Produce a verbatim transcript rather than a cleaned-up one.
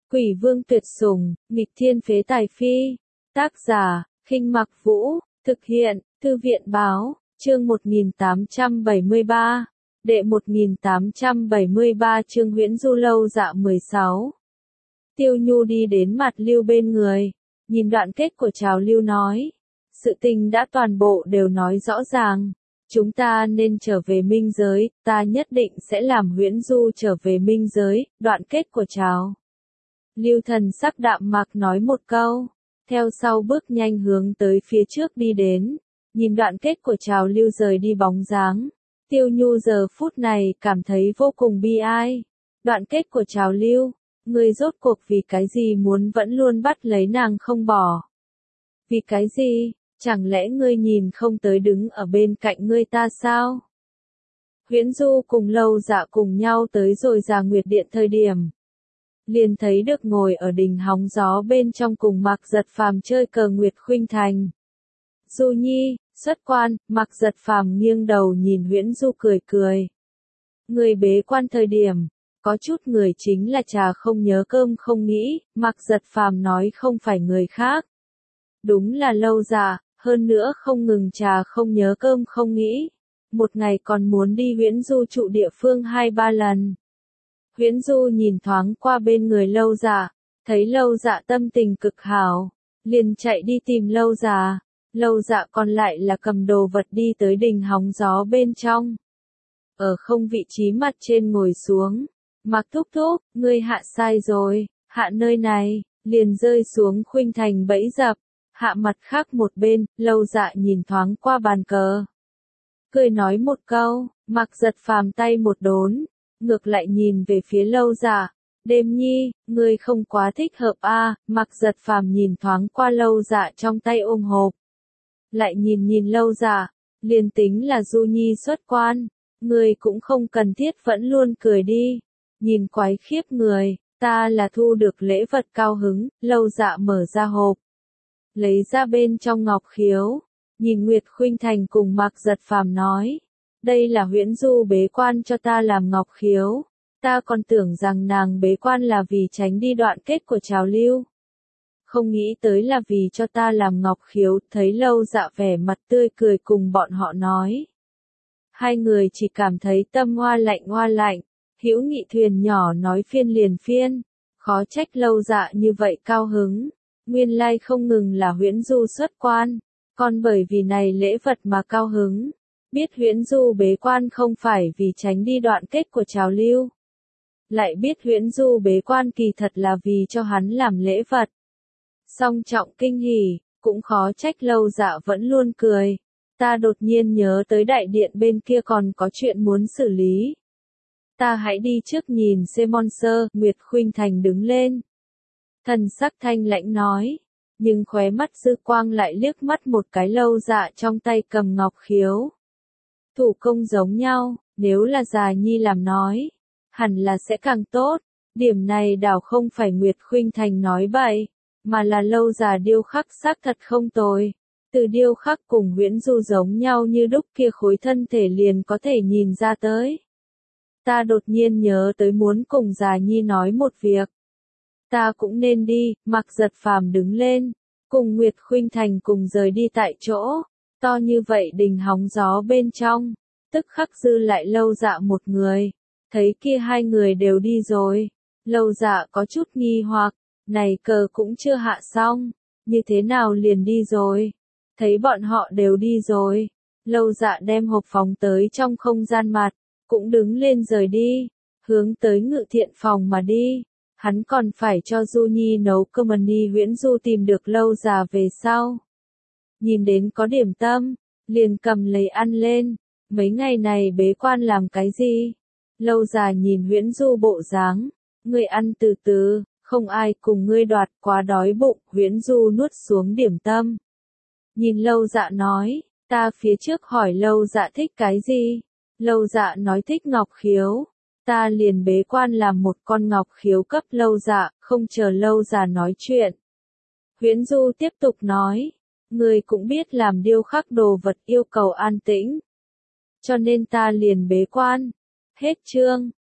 Quỷ vương tuyệt sủng, nghịch thiên phế tài phi. Tác giả, Khinh Mặc Vũ, thực hiện, Thư viện báo, chương một nghìn tám trăm bảy mươi ba. Đệ một nghìn tám trăm bảy mươi ba chương Huyễn Du Lâu Dạ mười sáu. Tiêu Nhu đi đến mặt Lưu bên người, nhìn đoạn kết của Trào Lưu nói. Sự tình đã toàn bộ đều nói rõ ràng. Chúng ta nên trở về minh giới, ta nhất định sẽ làm Huyễn Du trở về minh giới, đoạn kết của Trào Lưu thần sắc đạm mạc nói một câu, theo sau bước nhanh hướng tới phía trước đi đến, nhìn đoạn kết của Trào Lưu rời đi bóng dáng. Tiêu Nhu giờ phút này cảm thấy vô cùng bi ai. Đoạn kết của Trào Lưu, ngươi rốt cuộc vì cái gì muốn vẫn luôn bắt lấy nàng không bỏ? Vì cái gì? Chẳng lẽ ngươi nhìn không tới đứng ở bên cạnh ngươi ta sao? Huyễn Du cùng Lâu Dạ cùng nhau tới rồi Già Nguyệt Điện thời điểm, liền thấy được ngồi ở đỉnh hóng gió bên trong cùng Mạc Giật Phàm chơi cờ Nguyệt Khuynh Thành. Du Nhi, xuất quan. Mạc Giật Phàm nghiêng đầu nhìn Huyễn Du cười cười. Người bế quan thời điểm, có chút người chính là trà không nhớ cơm không nghĩ, Mạc Giật Phàm nói không phải người khác. Đúng là Lâu Dạ, hơn nữa không ngừng trà không nhớ cơm không nghĩ. Một ngày còn muốn đi Huyễn Du trụ địa phương hai ba lần. Huyễn Du nhìn thoáng qua bên người Lâu Dạ, thấy Lâu Dạ tâm tình cực hảo, liền chạy đi tìm Lâu Dạ. Lâu Dạ còn lại là cầm đồ vật đi tới đỉnh hóng gió bên trong. Ở không vị trí mặt trên ngồi xuống. Mạc thúc thúc, ngươi hạ sai rồi, hạ nơi này, liền rơi xuống Khuynh Thành bẫy dập. Hạ mặt khác một bên, Lâu Dạ nhìn thoáng qua bàn cờ, cười nói một câu. Mạc Giật Phàm tay một đốn, ngược lại nhìn về phía Lâu Dạ. Đêm Nhi, ngươi không quá thích hợp a? À? Mạc Giật Phàm nhìn thoáng qua Lâu Dạ trong tay ôm hộp, lại nhìn nhìn Lâu Dạ, liền tính là Du Nhi xuất quan, ngươi cũng không cần thiết vẫn luôn cười đi, nhìn quái khiếp người, ta là thu được lễ vật cao hứng. Lâu Dạ mở ra hộp, lấy ra bên trong ngọc khiếu, nhìn Nguyệt Khuynh Thành cùng Mạc Giật Phàm nói, đây là Huyễn Du bế quan cho ta làm ngọc khiếu, ta còn tưởng rằng nàng bế quan là vì tránh đi đoạn kết của Trào Lưu. Không nghĩ tới là vì cho ta làm ngọc khiếu. Thấy Lâu Dạ vẻ mặt tươi cười cùng bọn họ nói. Hai người chỉ cảm thấy tâm hoa lạnh hoa lạnh, hữu nghị thuyền nhỏ nói phiên liền phiên, khó trách Lâu Dạ như vậy cao hứng. Nguyên lai không ngừng là Huyễn Du xuất quan, còn bởi vì này lễ vật mà cao hứng. Biết Huyễn Du bế quan không phải vì tránh đi đoạn kết của Trào Lưu, lại biết Huyễn Du bế quan kỳ thật là vì cho hắn làm lễ vật. Song trọng kinh hỉ, cũng khó trách Lâu Dạ vẫn luôn cười. Ta đột nhiên nhớ tới đại điện bên kia còn có chuyện muốn xử lý. Ta hãy đi trước nhìn xem Monster. Nguyệt Khuynh Thành đứng lên, thần sắc thanh lãnh nói, nhưng khóe mắt dư quang lại liếc mắt một cái Lâu Dạ trong tay cầm ngọc khiếu. Thủ công giống nhau, nếu là Già Nhi làm nói, hẳn là sẽ càng tốt. Điểm này đảo không phải Nguyệt Khuynh Thành nói bậy, mà là Lâu Dạ điêu khắc xác thật không tồi. Từ điêu khắc cùng Huyễn Du giống nhau như đúc kia khối thân thể liền có thể nhìn ra tới. Ta đột nhiên nhớ tới muốn cùng Già Nhi nói một việc. Ta cũng nên đi. Mạc Giật Phàm đứng lên, cùng Nguyệt Khuynh Thành cùng rời đi tại chỗ. To như vậy đỉnh hóng gió bên trong, tức khắc dư lại Lâu Dạ một người. Thấy kia hai người đều đi rồi, Lâu Dạ có chút nghi hoặc, này cờ cũng chưa hạ xong, như thế nào liền đi rồi? Thấy bọn họ đều đi rồi, Lâu Dạ đem hộp phóng tới trong không gian mặt, cũng đứng lên rời đi, hướng tới Ngự Thiện phòng mà đi. Hắn còn phải cho Du Nhi nấu cơm. Ni Huyễn Du tìm được Lâu Dạ về sau, nhìn đến có điểm tâm, liền cầm lấy ăn lên. Mấy ngày này bế quan làm cái gì? Lâu Dạ nhìn Huyễn Du bộ dáng, ngươi ăn từ từ, không ai cùng ngươi đoạt, quá đói bụng. Huyễn Du nuốt xuống điểm tâm, nhìn Lâu Dạ nói, ta phía trước hỏi Lâu Dạ thích cái gì? Lâu Dạ nói thích ngọc khiếu, ta liền bế quan làm một con ngọc khiếu cấp Lâu Dạ. Không chờ Lâu Dạ nói chuyện, Huyễn Du tiếp tục nói, ngươi cũng biết làm điêu khắc đồ vật yêu cầu an tĩnh, cho nên ta liền bế quan. Hết chương.